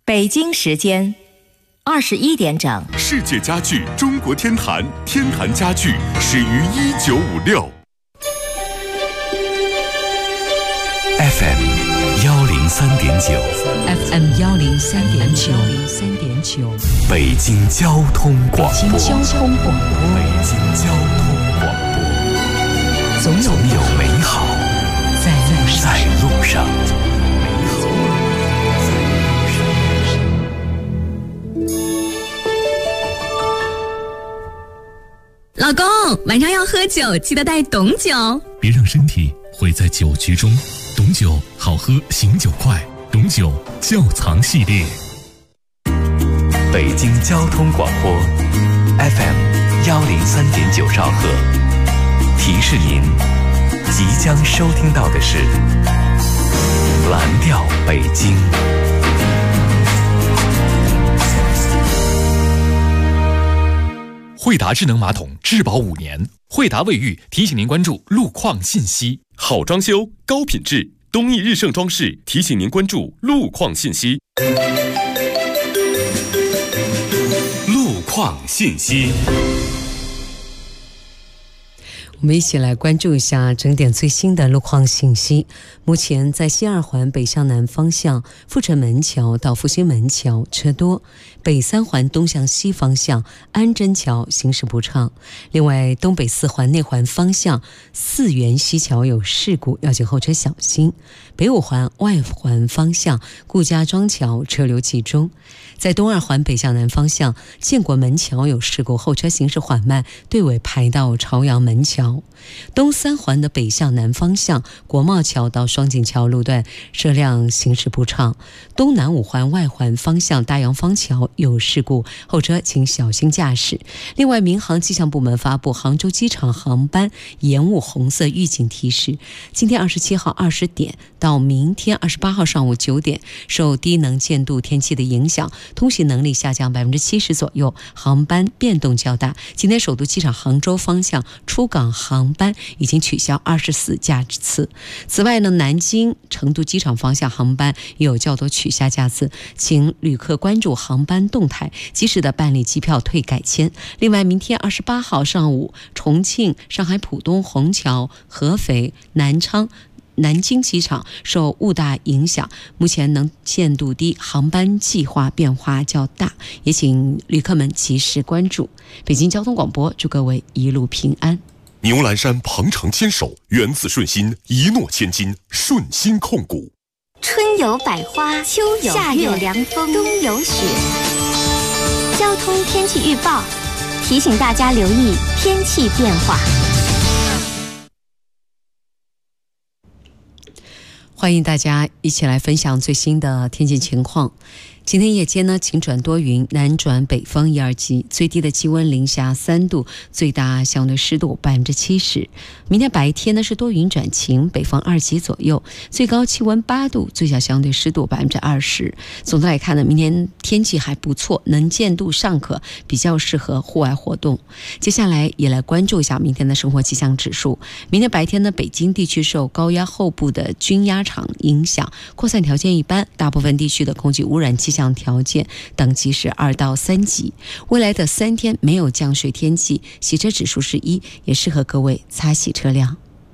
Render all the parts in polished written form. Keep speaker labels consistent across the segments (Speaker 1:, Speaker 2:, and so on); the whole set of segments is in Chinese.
Speaker 1: 北京时间21点整。
Speaker 2: 世界家具中国天坛，天坛家具始于1956。
Speaker 3: FM 103.9
Speaker 4: FM 103.9
Speaker 3: 北京交通广播。
Speaker 4: 北京交通广播。
Speaker 3: 北京交通广播。总有美好在路上。
Speaker 5: 老公，晚上要喝酒，记得带董酒，
Speaker 6: 别让身体毁在酒局中。董酒好喝，醒酒快。董酒窖藏系列。
Speaker 3: 北京交通广播 FM 103.9兆赫，提示您即将收听到的是蓝调北京。
Speaker 6: 惠达智能马桶质保5年，惠达卫浴提醒您关注路况信息。
Speaker 2: 好装修，高品质，东益日盛装饰提醒您关注路况信息。路况信息。
Speaker 4: 我们一起来关注一下整点最新的路况信息。目前在西二环北向南方向阜成门桥到复兴门桥车多，北三环东向西方向安贞桥行驶不畅。另外东北四环内环方向四元西桥有事故，要请后车小心。北五环外环方向顾家庄桥车流集中。在东二环北向南方向建国门桥有事故，后车行驶缓慢，队尾排到朝阳门桥。东三环的北向南方向国贸桥到双井桥路段车辆行驶不畅。东南五环外环方向大洋坊桥有事故，后车请小心驾驶。另外民航气象部门发布杭州机场航班延误红色预警提示，今天27号20点到明天28号上午9点，受低能见度天气的影响，通行能力下降70%左右，航班变动较大。今天首都机场杭州方向出港航班已经取消24架次。此外呢，南京、成都机场方向航班也有较多取消架次，请旅客关注航班动态，及时的办理机票退改签。另外，明天28号上午，重庆、上海浦东、虹桥、合肥、南昌、南京机场受雾大影响，目前能见度低，航班计划变化较大，也请旅客们及时关注。北京交通广播祝各位一路平安。
Speaker 2: 牛栏山鹏程牵手，源自顺心，一诺千金，顺心控股。
Speaker 7: 春有百花，秋有夏有凉风，冬有雪。交通天气预报提醒大家留意天气变化。
Speaker 4: 欢迎大家一起来分享最新的天气情况。今天夜间呢，晴转多云，南转北风1、2级，最低的气温零下3度，最大相对湿度70%。明天白天呢是多云转晴，北风2级左右，最高气温8度，最小相对湿度20%。总的来看呢，明天天气还不错，能见度尚可，比较适合户外活动。接下来也来关注一下明天的生活气象指数。明天白天呢，北京地区受高压后部的均压场影响，扩散条件一般，大部分地区的空气污染气象条件等级是2到3级。未来的3天没有降水天气，洗车指数是1，也适合各位擦洗车辆。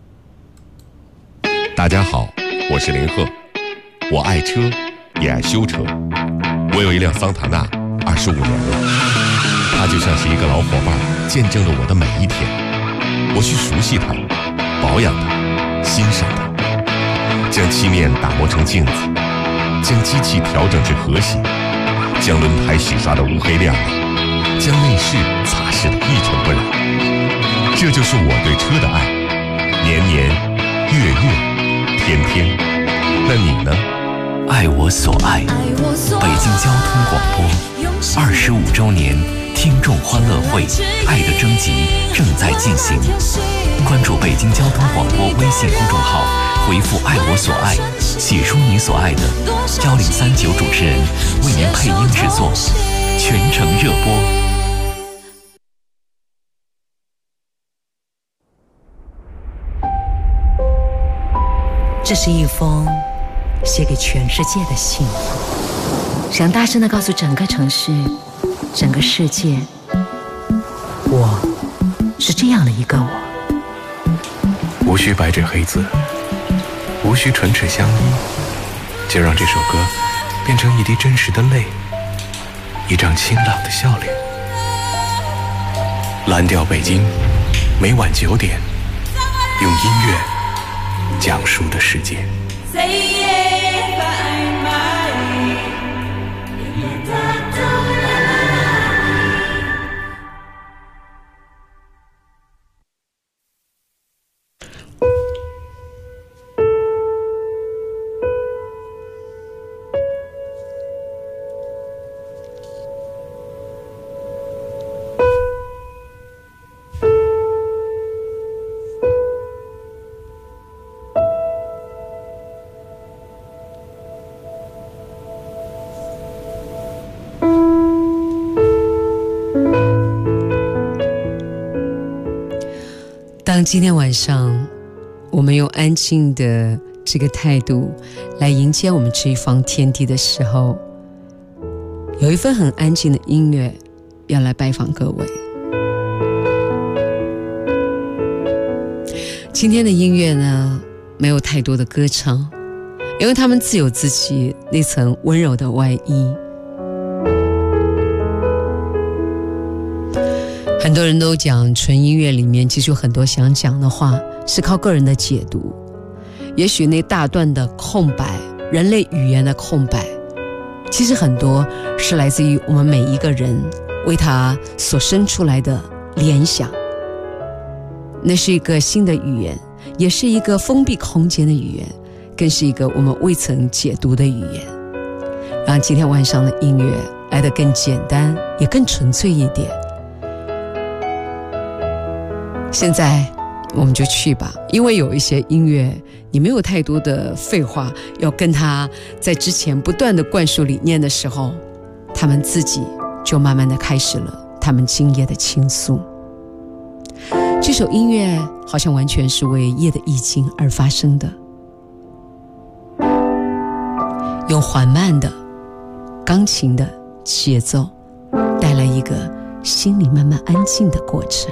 Speaker 2: 大家好，我是林鹤，我爱车，也爱修车。我有一辆桑塔纳，25年了，它就像是一个老伙伴，见证了我的每一天。我去熟悉它，保养它，欣赏它，将漆面打磨成镜子，将机器调整至和谐，将轮胎洗刷得乌黑亮丽，将内饰擦拭得一尘不染。这就是我对车的爱，年年月月天天。那你呢？
Speaker 3: 爱我所爱，北京交通广播25周年听众欢乐会爱的征集正在进行，关注北京交通广播微信公众号，回复爱我所爱，写出你所爱的，1039主持人为您配音制作，全程热播。
Speaker 4: 这是一封写给全世界的信， 想大声地告诉整个城市、整个世界，我是这样的一个我。
Speaker 8: 无需白纸黑字，无需唇齿相依，就让这首歌变成一滴真实的泪，一张清朗的笑脸。蓝调北京，每晚9点，用音乐讲述的世界。
Speaker 4: 当今天晚上我们用安静的这个态度来迎接我们这一方天地的时候，有一份很安静的音乐要来拜访各位。今天的音乐呢，没有太多的歌唱，因为他们自有自己那层温柔的外衣。很多人都讲纯音乐里面其实有很多想讲的话是靠个人的解读，也许那大段的空白，人类语言的空白，其实很多是来自于我们每一个人为它所生出来的联想。那是一个新的语言，也是一个封闭空间的语言，更是一个我们未曾解读的语言，让今天晚上的音乐来得更简单，也更纯粹一点。现在我们就去吧，因为有一些音乐你没有太多的废话要跟他在之前不断的灌输理念的时候，他们自己就慢慢的开始了他们今夜的倾诉。这首音乐好像完全是为夜的意境而发生的，用缓慢的钢琴的节奏带来一个心里慢慢安静的过程。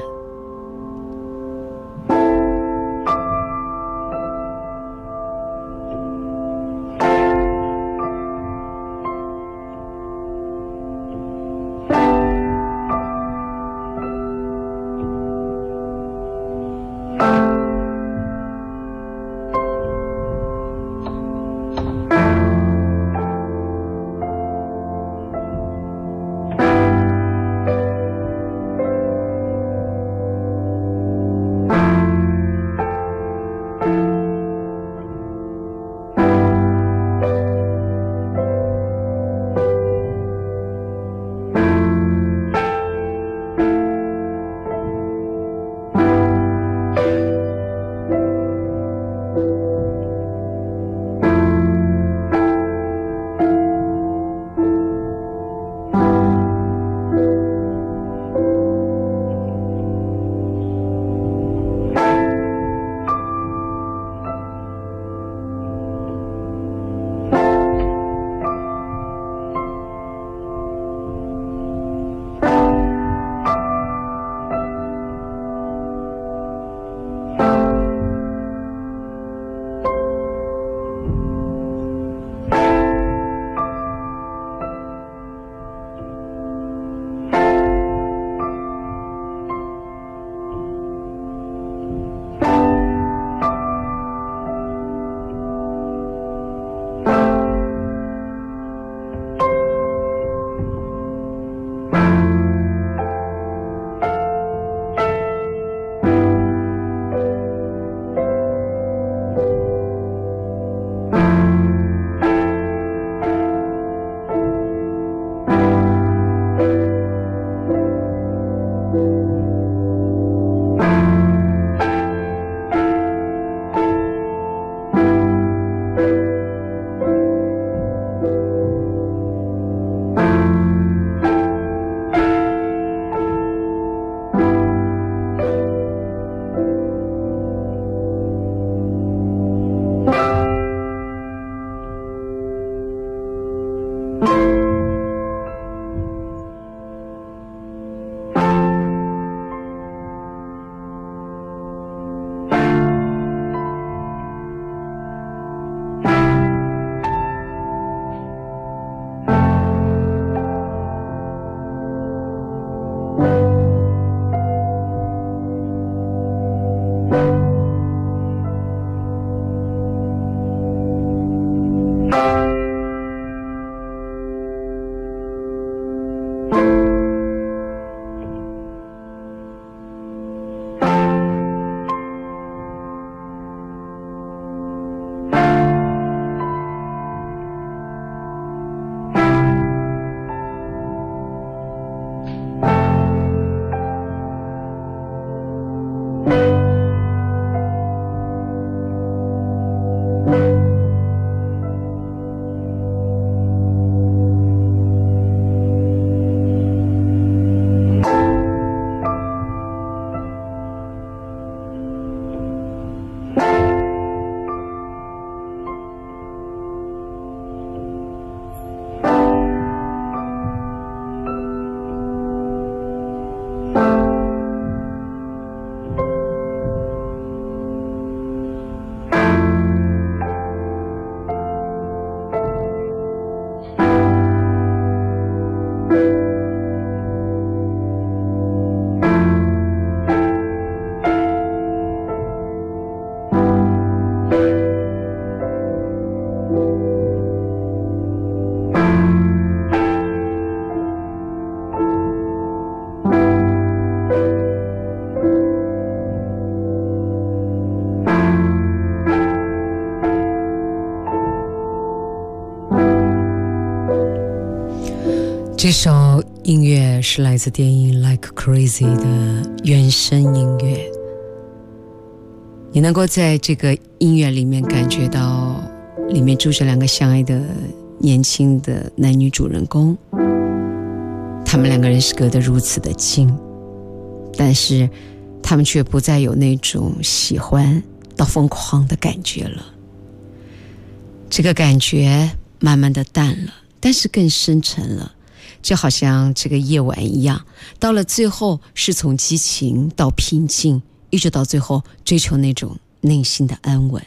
Speaker 4: 这首音乐是来自电影《Like Crazy》的原声音乐，你能够在这个音乐里面感觉到里面住着两个相爱的年轻的男女主人公，他们两个人是隔得如此的近，但是他们却不再有那种喜欢到疯狂的感觉了。这个感觉慢慢的淡了，但是更深沉了，就好像这个夜晚一样，到了最后是从激情到平静，一直到最后追求那种内心的安稳。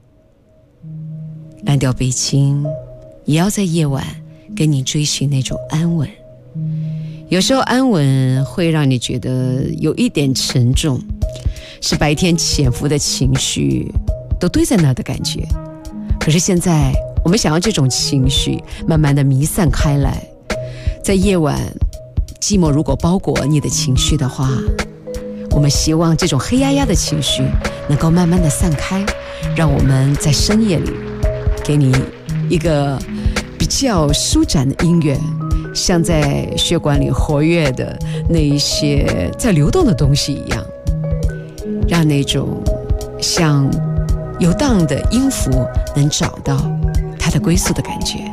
Speaker 4: 蓝调北京也要在夜晚跟你追寻那种安稳，有时候安稳会让你觉得有一点沉重，是白天潜伏的情绪都堆在那的感觉。可是现在我们想要这种情绪慢慢的弥散开来，在夜晚寂寞如果包裹你的情绪的话，我们希望这种黑压压的情绪能够慢慢的散开，让我们在深夜里给你一个比较舒展的音乐，像在血管里活跃的那一些在流动的东西一样，让那种像游荡的音符能找到它的归宿的感觉。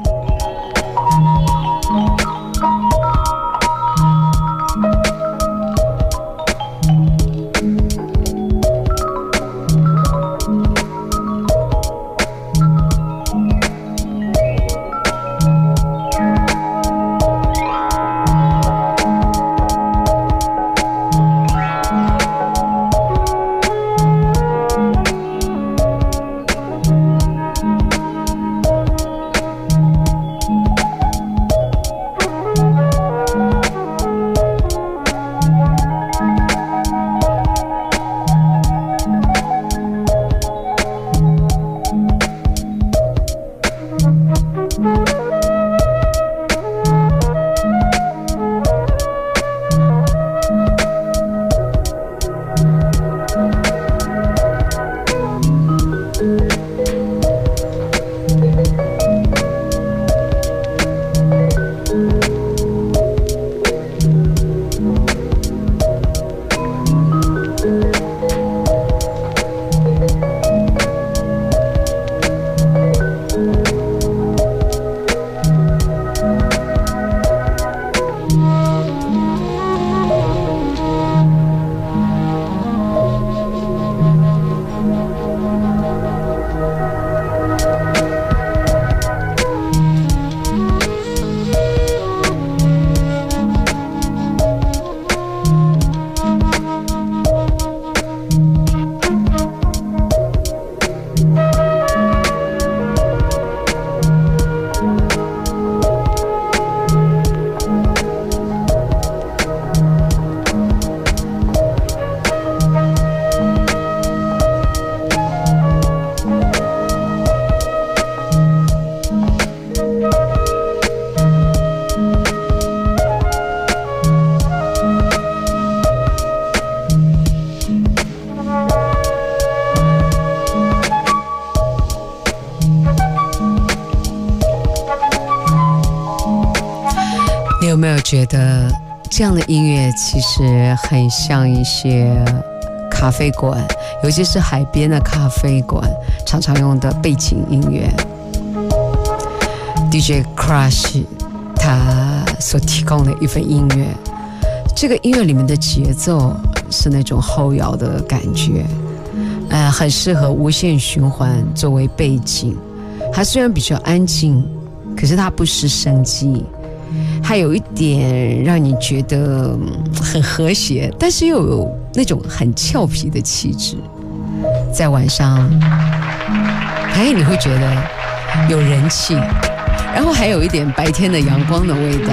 Speaker 4: 有没有觉得这样的音乐其实很像一些咖啡馆，尤其是海边的咖啡馆常常用的背景音乐。 DJ Crush 他所提供的一份音乐，这个音乐里面的节奏是那种后摇的感觉，很适合无限循环作为背景。它虽然比较安静，可是它不失生机，还有一点让你觉得很和谐，但是又有那种很俏皮的气质。在晚上，你会觉得有人气，然后还有一点白天的阳光的味道。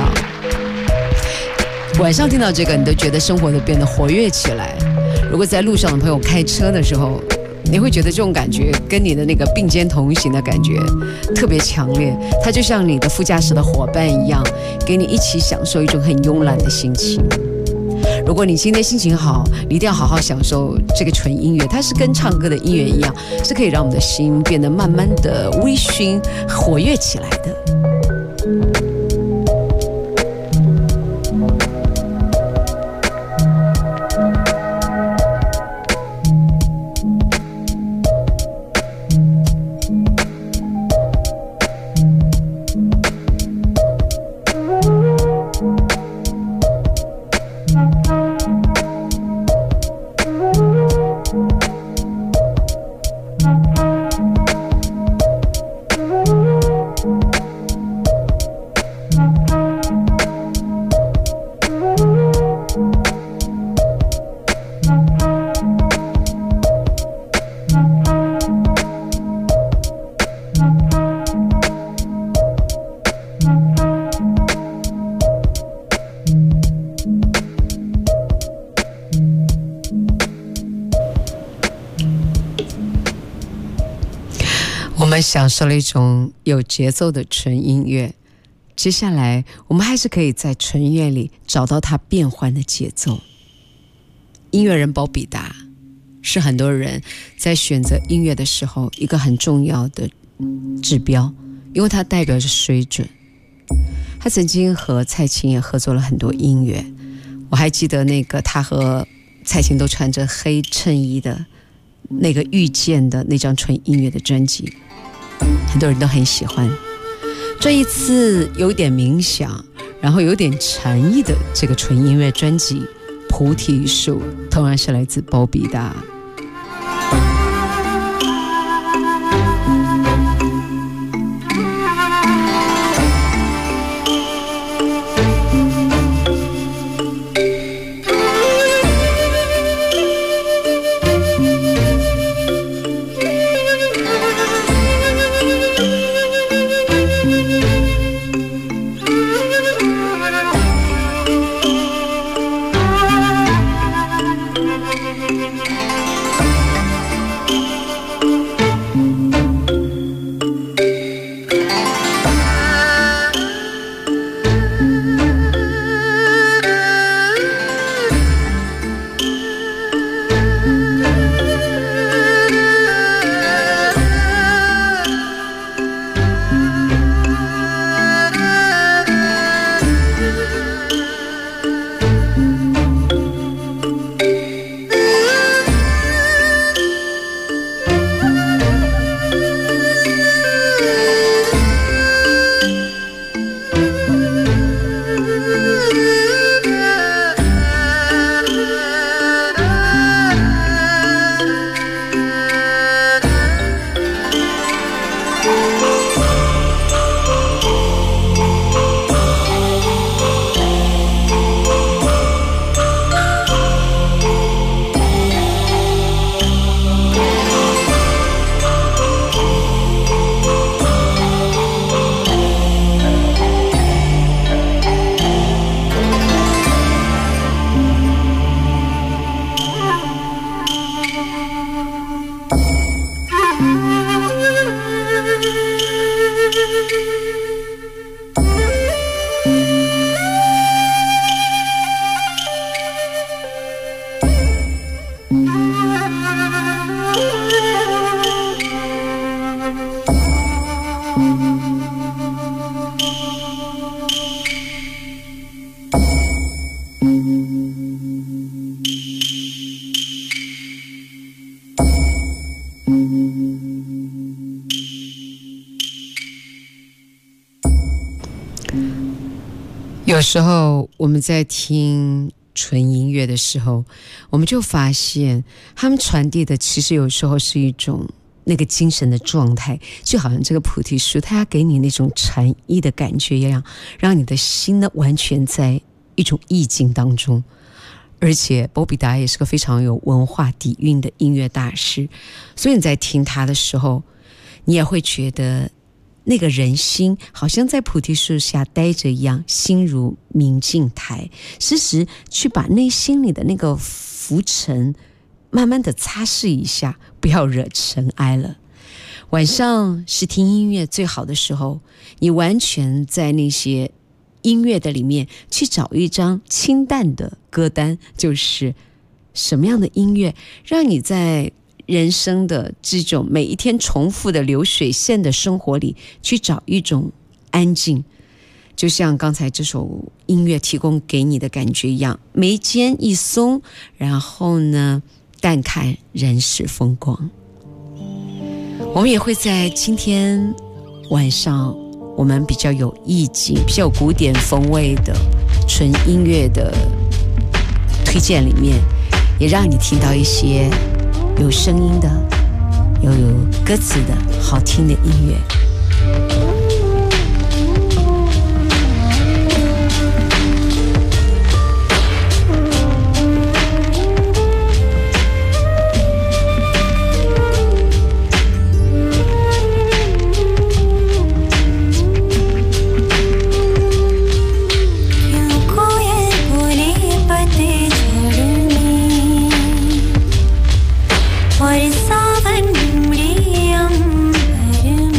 Speaker 4: 晚上听到这个，你都觉得生活都变得活跃起来。如果在路上的朋友开车的时候，你会觉得这种感觉跟你的那个并肩同行的感觉特别强烈，它就像你的副驾驶的伙伴一样，给你一起享受一种很慵懒的心情。如果你今天心情好，你一定要好好享受这个纯音乐，它是跟唱歌的音乐一样，是可以让我们的心变得慢慢的微醺活跃起来的。 们享受了一种有节奏的纯音乐，接下来我们还是可以在纯音乐里找到它变换的节奏。音乐人保比达是很多人在选择音乐的时候一个很重要的指标，因为它代表着水准。他曾经和蔡琴也合作了很多音乐，我还记得那个他和蔡琴都穿着黑衬衣的那个遇见的那张纯音乐的专辑，很多人都很喜欢。这一次有点冥想然后有点禅意的这个纯音乐专辑《菩提树》同样是来自保比达。有时候我们在听纯音乐的时候，我们就发现他们传递的其实有时候是一种那个精神的状态，就好像这个菩提树它要给你那种禅意的感觉一样，让你的心呢完全在一种意境当中。而且保比达也是个非常有文化底蕴的音乐大师，所以你在听他的时候，你也会觉得那个人心好像在菩提树下待着一样，心如明镜台，时时去把内心里的那个浮尘慢慢的擦拭一下，不要惹尘埃了。晚上是听音乐最好的时候，你完全在那些音乐的里面去找一张清淡的歌单，就是什么样的音乐让你在人生的这种每一天重复的流水线的生活里去找一种安静，就像刚才这首音乐提供给你的感觉一样，眉间一松，然后呢淡看人世风光。我们也会在今天晚上我们比较有意境比较有古典风味的纯音乐的推荐里面，也让你听到一些有声音的有歌词的好听的音乐。
Speaker 9: और सावन मृियम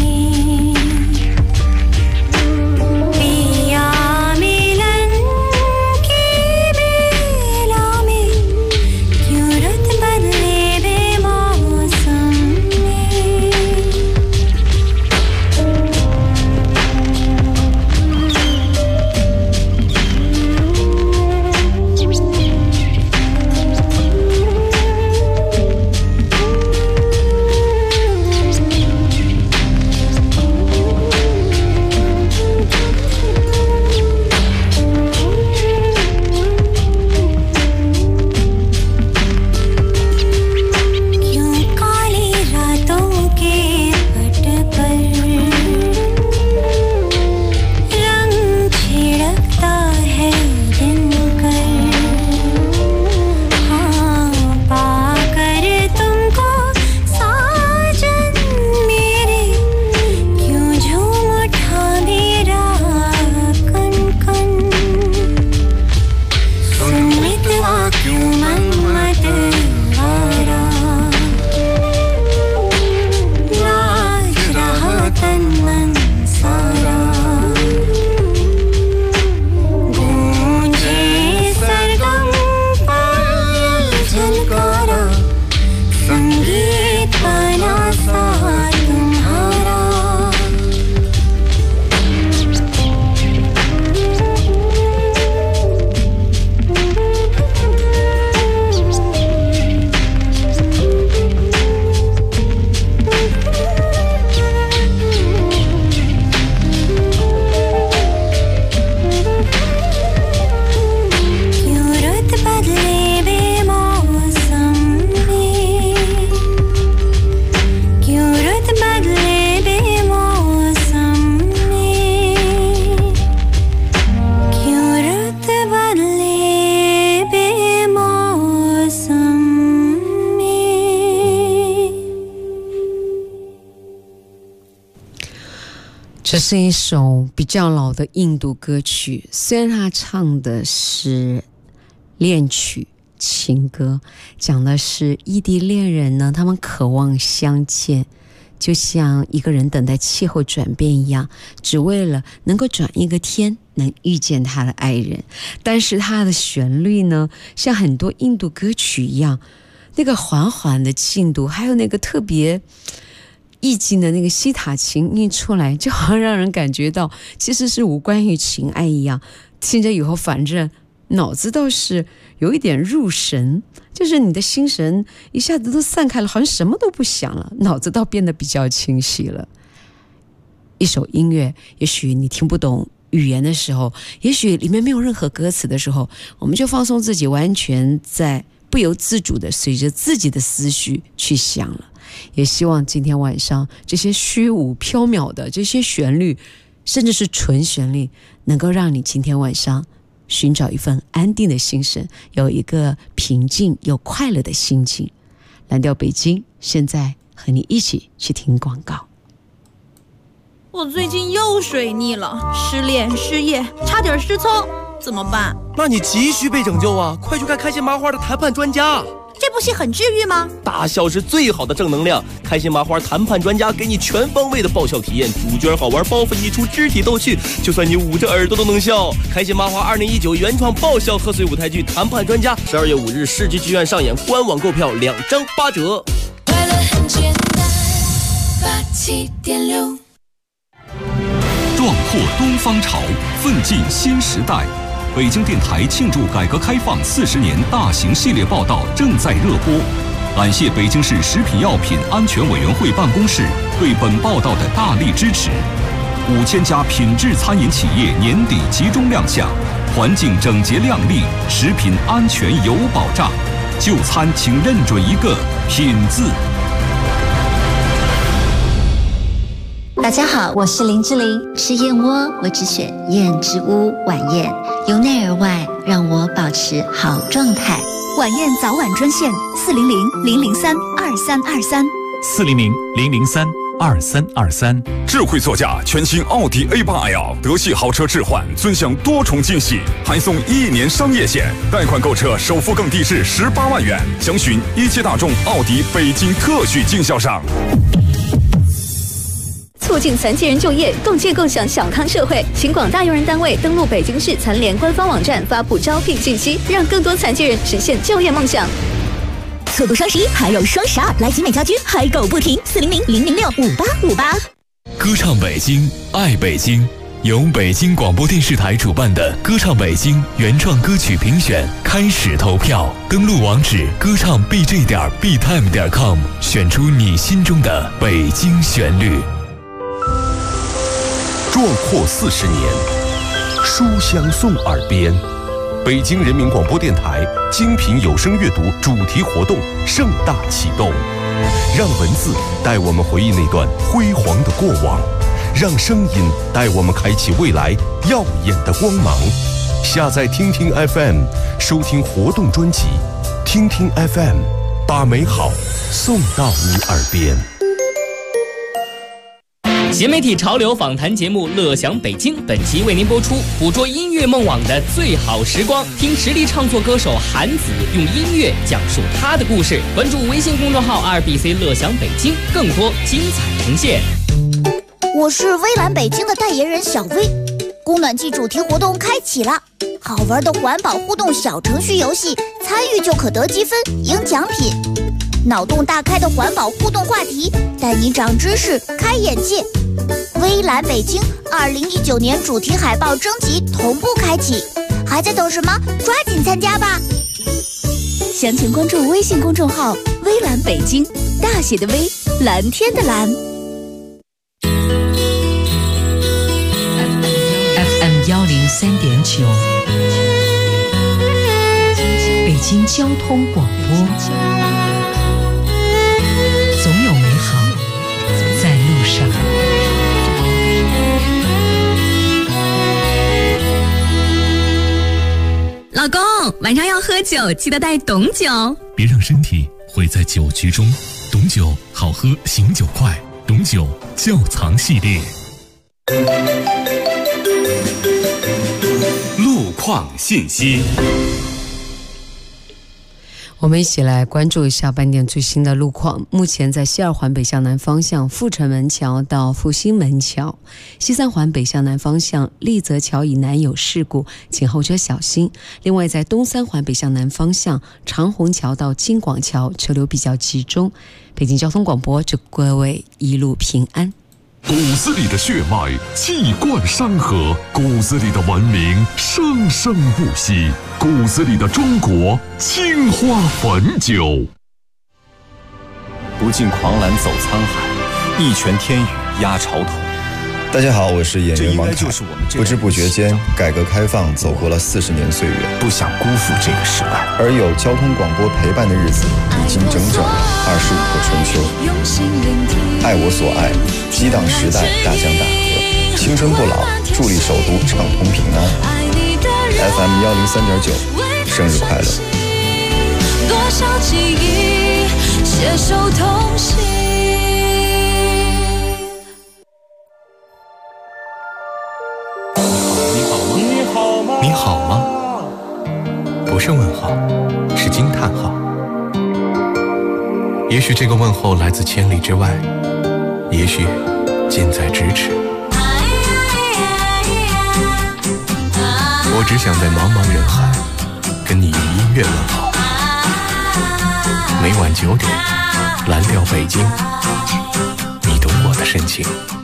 Speaker 4: 这是一首比较老的印度歌曲，虽然他唱的是恋曲情歌，讲的是异地恋人呢，他们渴望相见，就像一个人等待气候转变一样，只为了能够转一个天能遇见他的爱人。但是他的旋律呢，像很多印度歌曲一样，那个缓缓的进度，还有那个特别意境的那个西塔琴一出来，就好像让人感觉到其实是无关于情爱一样。听着以后反正脑子倒是有一点入神，就是你的心神一下子都散开了，好像什么都不想了，脑子倒变得比较清晰了。一首音乐，也许你听不懂语言的时候，也许里面没有任何歌词的时候，我们就放松自己，完全在不由自主的随着自己的思绪去想了。也希望今天晚上这些虚无缥缈的这些旋律，甚至是纯旋律，能够让你今天晚上寻找一份安定的心神，有一个平静又快乐的心情。蓝调北京现在和你一起去听广告。
Speaker 9: 我最近又水逆了，失恋失业，差点失聪，怎么办？
Speaker 10: 那你急需被拯救啊！快去看开心麻花的谈判专家。
Speaker 9: 这部戏很治愈吗？
Speaker 10: 大笑是最好的正能量，开心麻花谈判专家给你全方位的爆笑体验，主角好玩，包袱一出，肢体逗趣，就算你捂着耳朵都能笑。开心麻花2019原创爆笑贺岁舞台剧《谈判专家》，12月5日世纪剧院上演，官网购票2张8折。
Speaker 11: 快乐很简单，87.6。
Speaker 3: 壮阔东方潮，奋进新时代。北京电台庆祝改革开放40年大型系列报道正在热播，感谢北京市食品药品安全委员会办公室对本报道的大力支持。5000家品质餐饮企业年底集中亮相，环境整洁亮丽，食品安全有保障。就餐请认准一个品字。
Speaker 12: 大家好，我是林志玲。吃燕窝，我只选燕之屋晚宴，由内而外让我保持好状态。
Speaker 13: 晚宴早晚专线
Speaker 14: 400-003-2323，400-003-2323。智慧座驾全新奥迪 A8L 德系豪车置换，尊享多重惊喜，还送1年商业险，贷款购车首付更低至18万元。详询一汽大众奥迪北京特许经销商。
Speaker 13: 促进残疾人就业，共建共享小康社会，请广大用人单位登录北京市残联官方网站发布招聘信息，让更多残疾人实现就业梦想。
Speaker 15: 错过双11还有双12，来集美家居嗨购不停，400-006-5858。
Speaker 6: 歌唱北京，爱北京，由北京广播电视台主办的歌唱北京原创歌曲评选开始投票，登录网址歌唱 bj.btime.com， 选出你心中的北京旋律。
Speaker 2: 壮阔40年，书香送耳边。北京人民广播电台精品有声阅读主题活动盛大启动，让文字带我们回忆那段辉煌的过往，让声音带我们开启未来耀眼的光芒。下载听听 FM， 收听活动专辑，听听 FM， 把美好送到你耳边。
Speaker 16: 新媒体潮流访谈节目《乐享北京》本期为您播出，捕捉音乐梦网的最好时光，听实力唱作歌手韩子用音乐讲述他的故事。关注微信公众号2BC 乐享北京，更多精彩呈现。
Speaker 17: 我是微蓝北京的代言人小薇，供暖季主题活动开启了，好玩的环保互动小程序游戏，参与就可得积分赢奖品。脑洞大开的环保互动话题，带你长知识开眼界。微蓝北京2019年主题海报征集同步开启，还在等什么？抓紧参加吧！
Speaker 13: 详情关注微信公众号微蓝北京，大写的微，蓝天的蓝。
Speaker 4: FM 103.9，北京交通广播。总有美好在路上。
Speaker 5: 老公，晚上要喝酒，记得带董酒。
Speaker 6: 别让身体毁在酒局中。董酒好喝，醒酒快。董酒窖藏系列。 路况信息。
Speaker 4: 我们一起来关注一下半点最新的路况。目前在西二环北向南方向阜成门桥到复兴门桥，西三环北向南方向立泽桥以南有事故，请后车小心。另外在东三环北向南方向长虹桥到金广桥车流比较集中。北京交通广播祝各位一路平安。
Speaker 18: 骨子里的血脉气贯山河，骨子里的文明生生不息，骨子里的中国青花汾酒。
Speaker 19: 不尽狂澜走沧海，一拳天宇压潮头。
Speaker 20: 大家好，我是演员王凯。不知不觉间，改革开放走过了40年岁月，
Speaker 19: 不想辜负这个时代。
Speaker 20: 而有交通广播陪伴的日子，已经整整25个春秋。爱我所爱，激荡时代大江大河，青春不老，助力首都畅通平安。FM 103.9，生日快乐！
Speaker 11: 多少记忆携手同行。
Speaker 8: 你好吗？不是问号，是惊叹号。也许这个问候来自千里之外，也许近在咫尺。我只想在茫茫人海跟你用音乐问好。每晚9点，蓝调北京，你懂我的深情。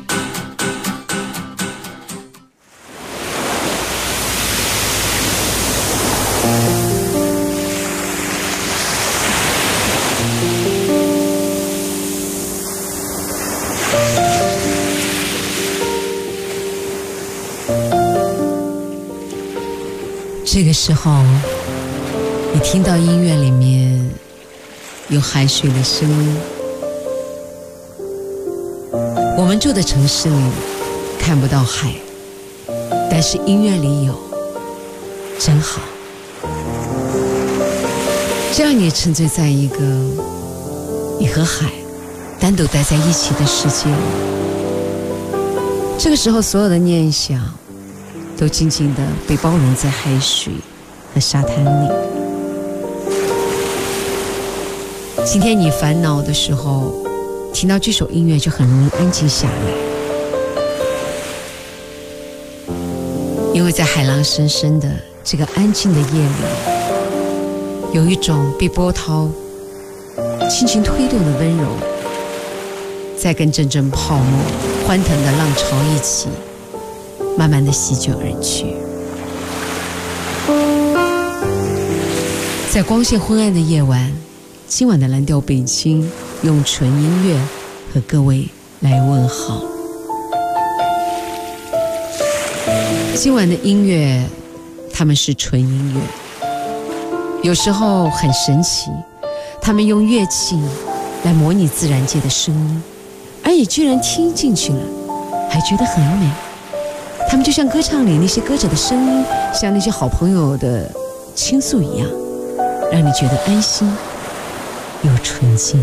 Speaker 4: 这个时候，你听到音乐里面有海水的声音。我们住的城市里看不到海，但是音乐里有，真好。这让你沉醉在一个你和海单独待在一起的世界里。这个时候，所有的念想都静静地被包容在海水和沙滩里。今天你烦恼的时候，听到这首音乐就很容易安静下来，因为在海浪声声的这个安静的夜里，有一种被波涛轻轻推动的温柔，在跟阵阵泡沫欢腾的浪潮一起慢慢的席卷而去。在光线昏暗的夜晚，今晚的蓝调北京用纯音乐和各位来问好。今晚的音乐，他们是纯音乐，有时候很神奇，他们用乐器来模拟自然界的声音，而你居然听进去了，还觉得很美。他们就像歌唱里那些歌者的声音，像那些好朋友的倾诉一样，让你觉得安心又纯净。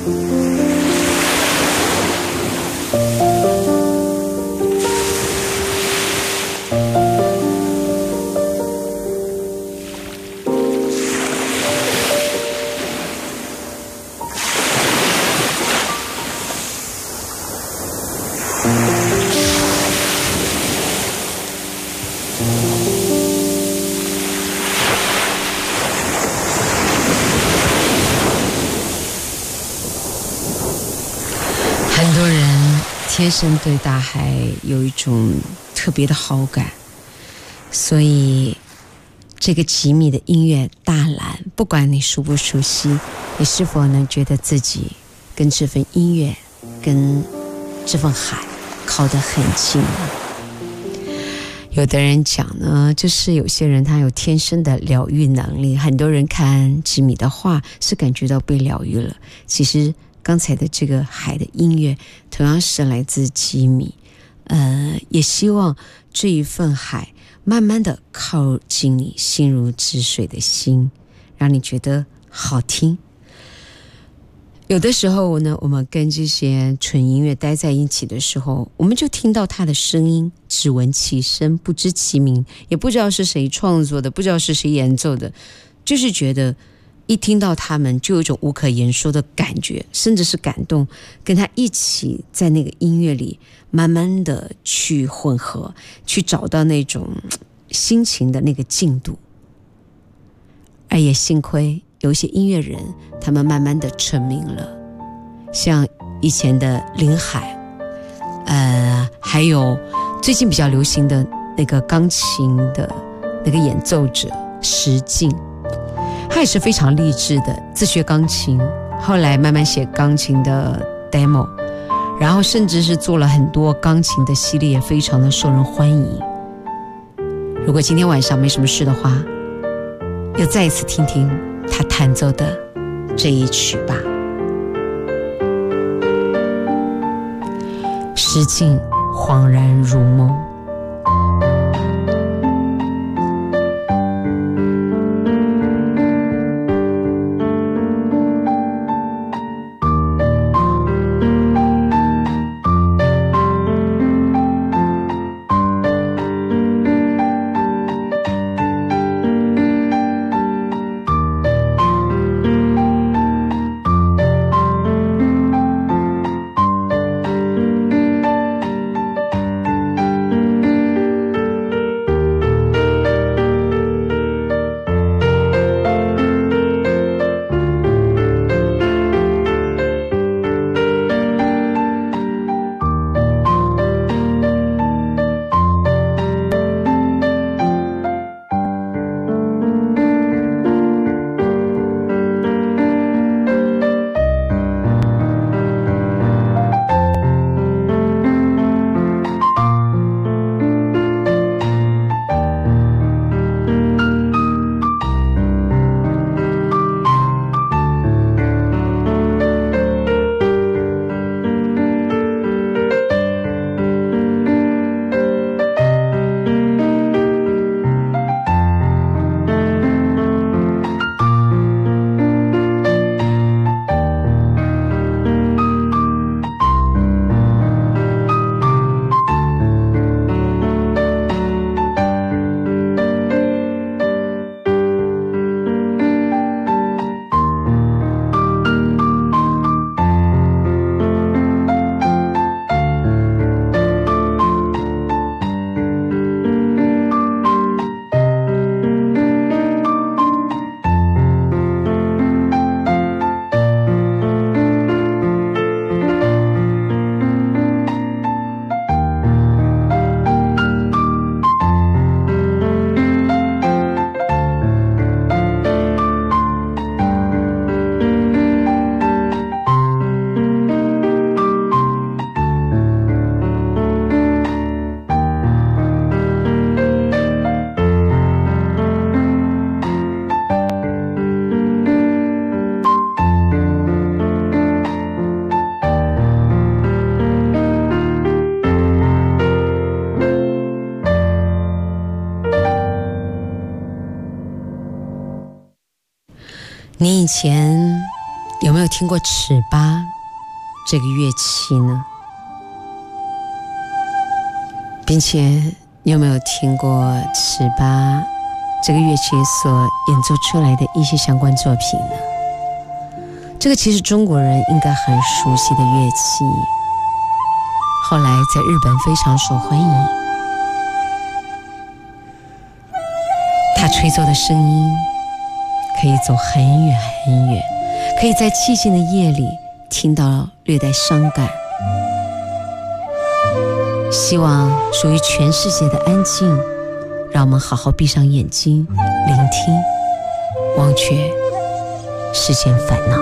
Speaker 4: 天生对大海有一种特别的好感，所以这个吉米的音乐大蓝，不管你熟不熟悉，你是否能觉得自己跟这份音乐跟这份海靠得很近呢？有的人讲呢，就是有些人他有天生的疗愈能力，很多人看吉米的画是感觉到被疗愈了。其实刚才的这个海的音乐同样是来自吉米，也希望这一份海慢慢的靠近你心如止水的心，让你觉得好听。有的时候呢，我们跟这些纯音乐待在一起的时候，我们就听到他的声音，只闻其声不知其名，也不知道是谁创作的，不知道是谁演奏的，就是觉得一听到他们就有一种无可言说的感觉，甚至是感动，跟他一起在那个音乐里慢慢的去混合，去找到那种心情的那个进度。而也幸亏有一些音乐人他们慢慢的成名了，像以前的林海，还有最近比较流行的那个钢琴的那个演奏者石进，他也是非常励志的，自学钢琴，后来慢慢写钢琴的 demo， 然后甚至是做了很多钢琴的系列，也非常的受人欢迎。如果今天晚上没什么事的话，又再一次听听他弹奏的这一曲吧。石进恍然如梦。你以前有没有听过尺八这个乐器呢？并且你有没有听过尺八这个乐器所演奏出来的一些相关作品呢？这个其实中国人应该很熟悉的乐器，后来在日本非常受欢迎。它吹奏的声音可以走很远很远，可以在寂静的夜里听到略带伤感。希望属于全世界的安静，让我们好好闭上眼睛，聆听，忘却世间烦恼。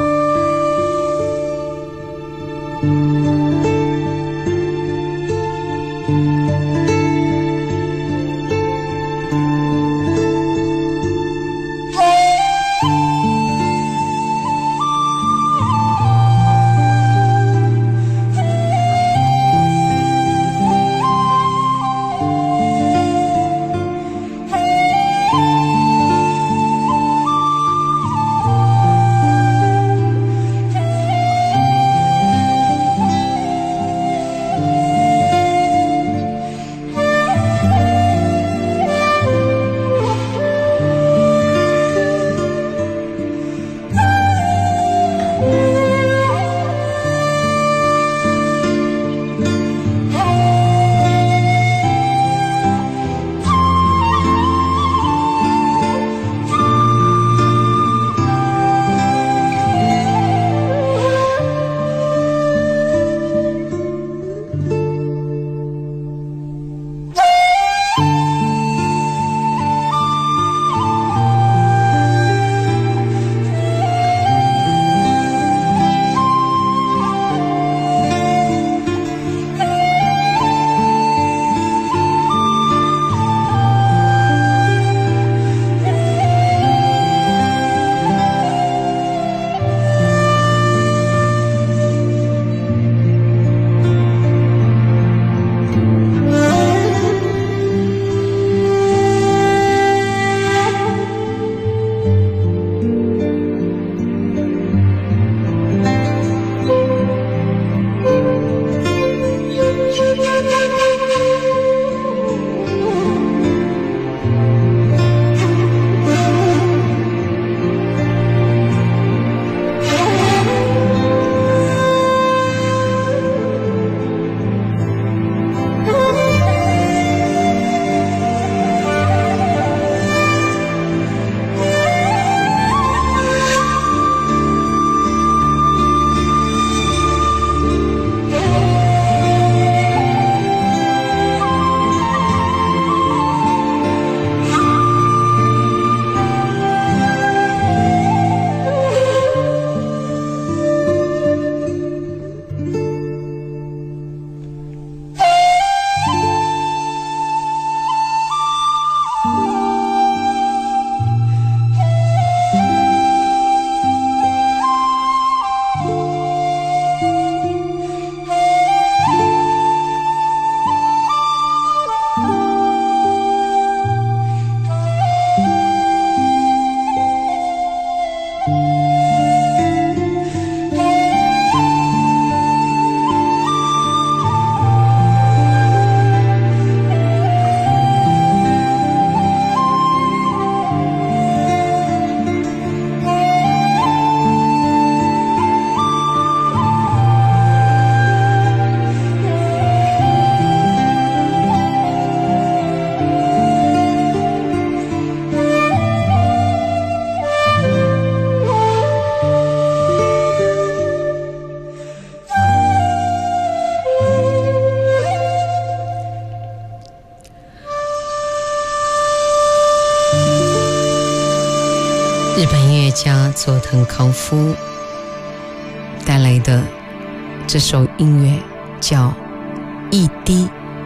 Speaker 4: 日本音乐家佐藤康夫带来的这首音乐叫一滴。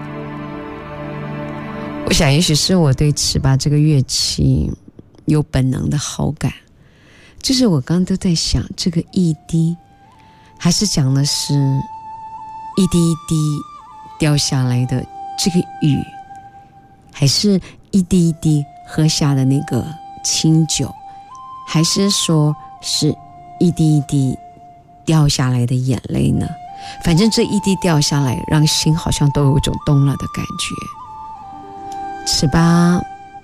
Speaker 4: 我想也许是我对尺八这个乐器有本能的好感，就是我刚刚都在想，这个一滴还是讲的是一滴一滴掉下来的这个雨，还是一滴一滴喝下的那个清酒，还是说是一滴一滴掉下来的眼泪呢？反正这一滴掉下来，让心好像都有种动了的感觉。尺八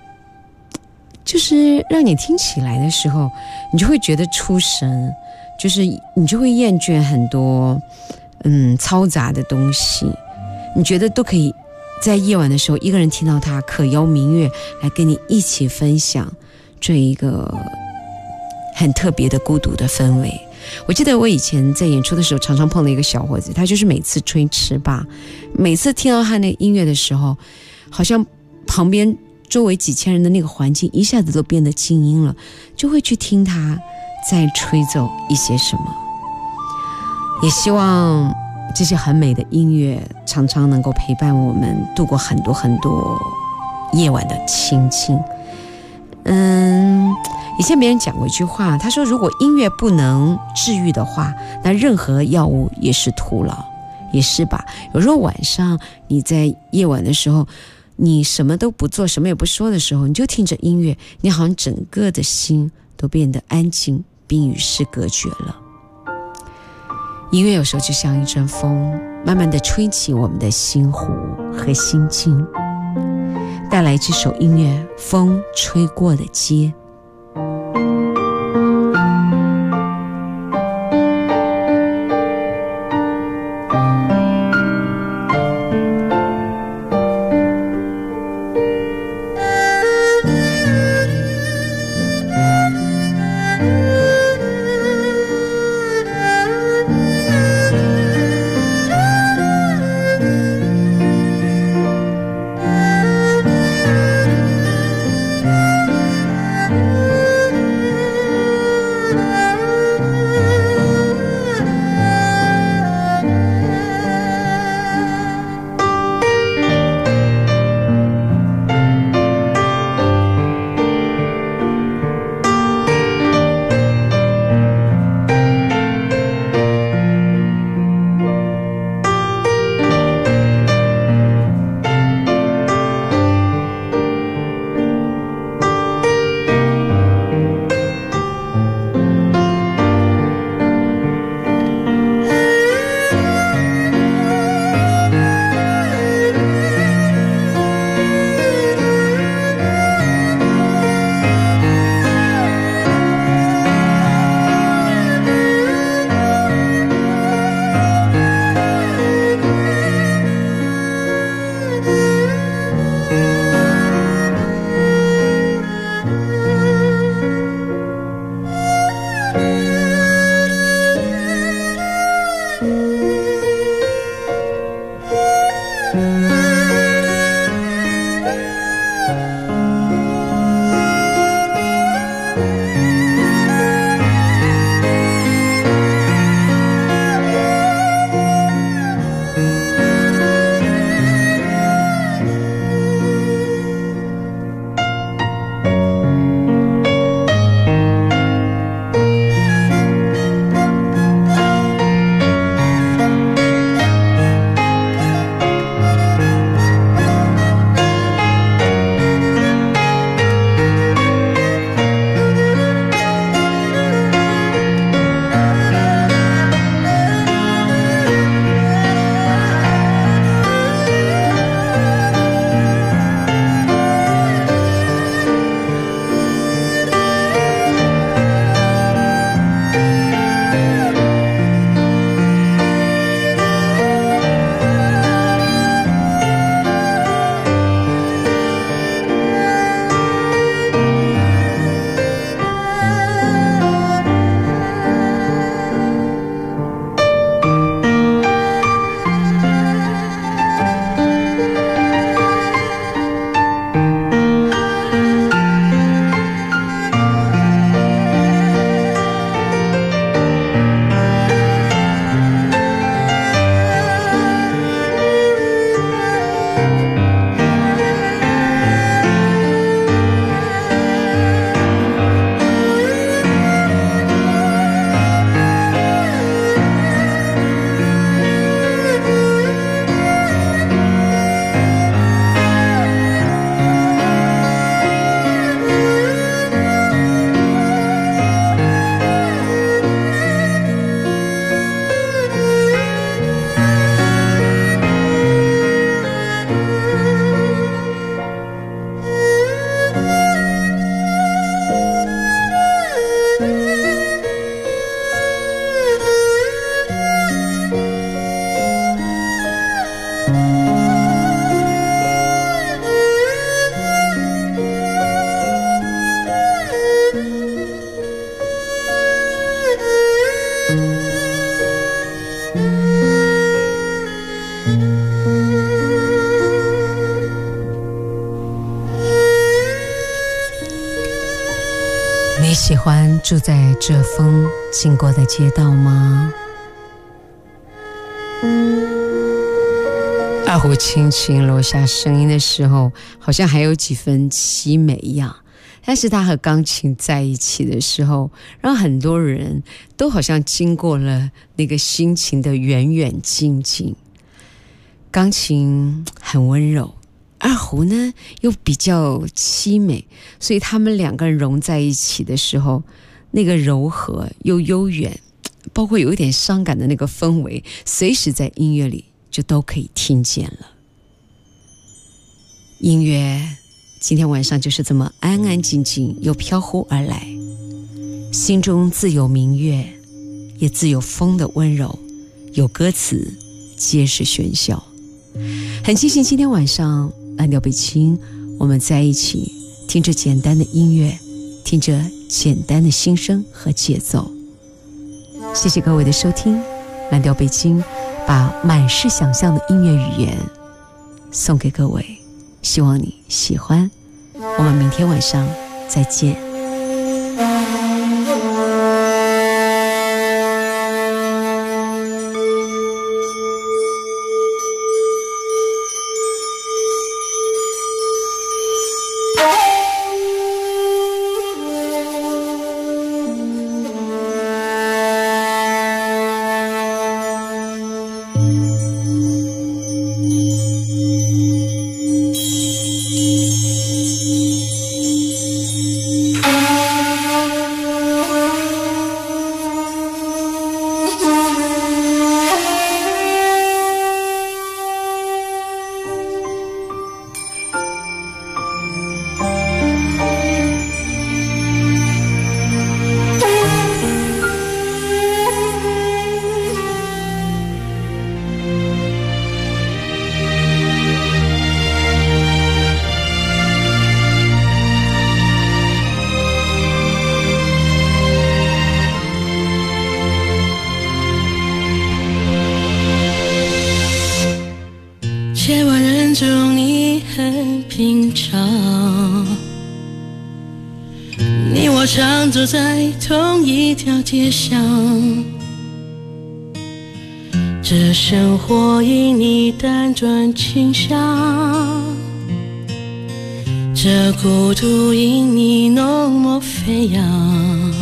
Speaker 4: 就是让你听起来的时候，你就会觉得出神，就是你就会厌倦很多嘈杂的东西，你觉得都可以在夜晚的时候一个人听到它，可邀明月来跟你一起分享这一个很特别的孤独的氛围。我记得我以前在演出的时候常常碰到一个小伙子，他就是每次吹尺八，每次听到他那音乐的时候，好像旁边周围几千人的那个环境一下子都变得静音了，就会去听他在吹奏一些什么。也希望这些很美的音乐常常能够陪伴我们度过很多很多夜晚的清静。以前别人讲过一句话，他说如果音乐不能治愈的话，那任何药物也是徒劳，也是吧。有时候晚上你在夜晚的时候，你什么都不做，什么也不说的时候，你就听着音乐，你好像整个的心都变得安静，并与世隔绝了。音乐有时候就像一阵风，慢慢地吹起我们的心湖和心境，带来这首音乐《风吹过的街》。 欢住在这风经过的街道吗？二胡轻轻落下声音的时候，好像还有几分凄美呀。但是他和钢琴在一起的时候，让很多人都好像经过了那个心情的远远近近。钢琴很温柔，二胡呢又比较凄美，所以他们两个人融在一起的时候，那个柔和又悠远，包括有一点伤感的那个氛围，随时在音乐里就都可以听见了。音乐今天晚上就是这么安安静静又飘忽而来，心中自有明月，也自有风的温柔，有歌词皆是喧嚣。很庆幸今天晚上蓝调北京，我们在一起听着简单的音乐，听着简单的心声和节奏。谢谢各位的收听，蓝调北京把满是想象的音乐语言送给各位，希望你喜欢。我们明天晚上再见。
Speaker 11: 千万人中你很平常，你我常走在同一条街上，这生活因你单转倾向，这孤独因你浓墨飞扬。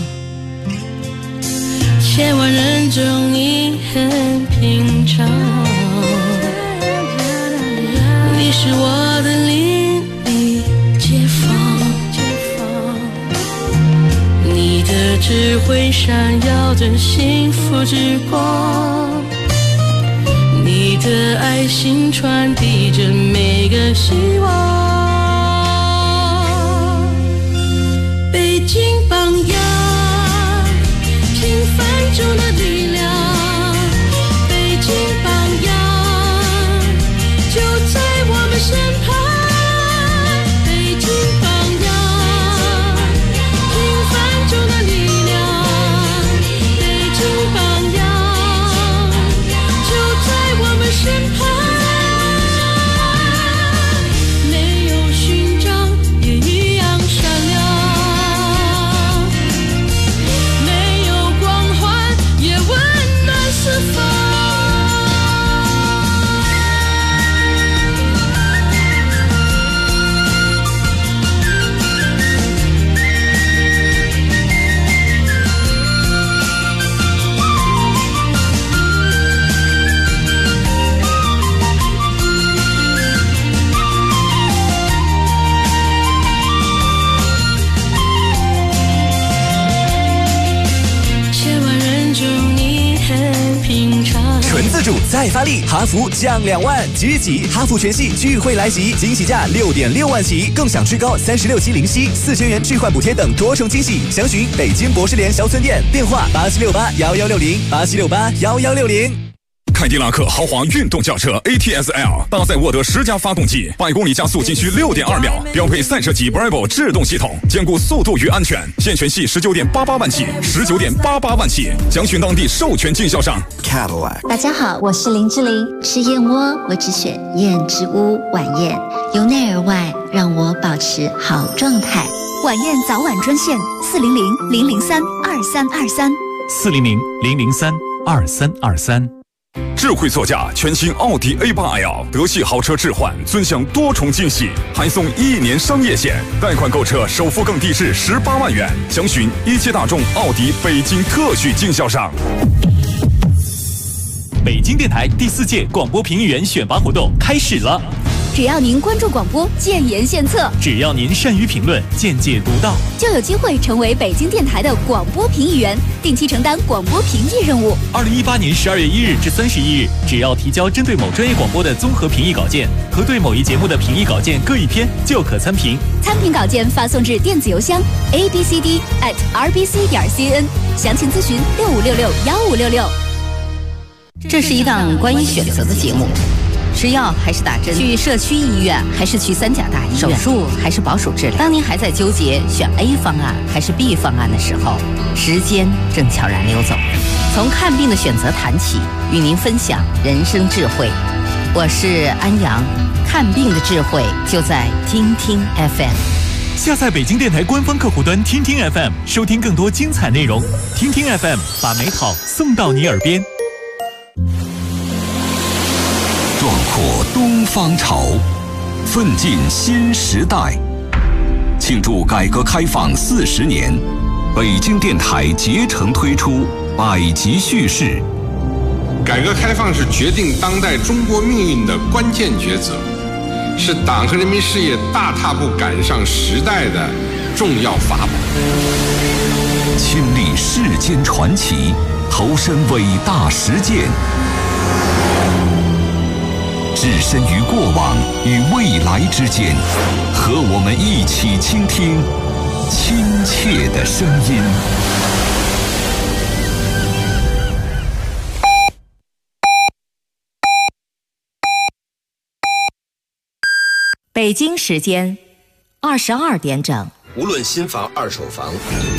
Speaker 11: 千万人中你很平常，你是我的邻里街坊，你的智慧闪耀着幸福之光，你的爱心传递着每个希望。北京榜样，平凡中的力量，北京榜样就在我们身旁。北京榜样，平凡中的力量，北京榜样就在我们身旁。没有勋章也一样闪亮，没有光环也温暖四方。
Speaker 21: 纯自主再发力，哈弗降2万，即日起哈弗全系聚会来袭，惊喜价6.6万起，更享最高36期零息，4000元置换补贴等多重惊喜。详询北京博士联小村店，电话87681160，87681160。
Speaker 14: 凯迪拉克豪华运动轿车 ATS-L 搭载沃德10加发动机，100公里加速仅需6.2秒，标配赛车级 Bravo 制动系统，兼顾速度与安全。现全系19.88万起，19.88万起，详询当地授权经销商。
Speaker 12: Cadillac。大家好，我是林志玲，吃燕窝我只选燕之屋晚宴，由内而外让我保持好状态。
Speaker 17: 晚宴早晚专线400-003-2323。
Speaker 6: 400-003-2323。
Speaker 14: 智慧座驾全新奥迪 A8L 德系豪车置换，尊享多重惊喜，还送1年商业险，贷款购车首付更低至18万元。详询一汽大众奥迪北京特许经销商。
Speaker 6: 北京电台第4届广播评议员选拔活动开始了。
Speaker 13: 只要您关注广播，建言献策；
Speaker 6: 只要您善于评论，见解独到，
Speaker 13: 就有机会成为北京电台的广播评议员，定期承担广播评议任务。
Speaker 6: 2018年12月1日至31日，只要提交针对某专业广播的综合评议稿件和对某一节目的评议稿件各1篇，就可参评。
Speaker 13: 参评稿件发送至电子邮箱 abcd@rbc.cn， 详情咨询65661566。
Speaker 1: 这是一档关于选择的节目。吃药还是打针？去社区医院还是去3甲大医院？手术还是保守治疗？当您还在纠结选 A 方案还是 B 方案的时候，时间正悄然溜走。从看病的选择谈起，与您分享人生智慧。我是安阳，看病的智慧就在听听 FM。
Speaker 6: 下载北京电台官方客户端听听 FM， 收听更多精彩内容。听听 FM， 把美好送到你耳边。
Speaker 18: 壮阔东方潮，奋进新时代。庆祝改革开放40年，北京电台竭诚推出百集叙事。
Speaker 22: 改革开放是决定当代中国命运的关键抉择，是党和人民事业大踏步赶上时代的重要法宝。
Speaker 18: 亲历世间传奇，投身伟大实践。置身于过往与未来之间，和我们一起倾听亲切的声音。
Speaker 1: 北京时间22点整。
Speaker 23: 无论新房、二手房，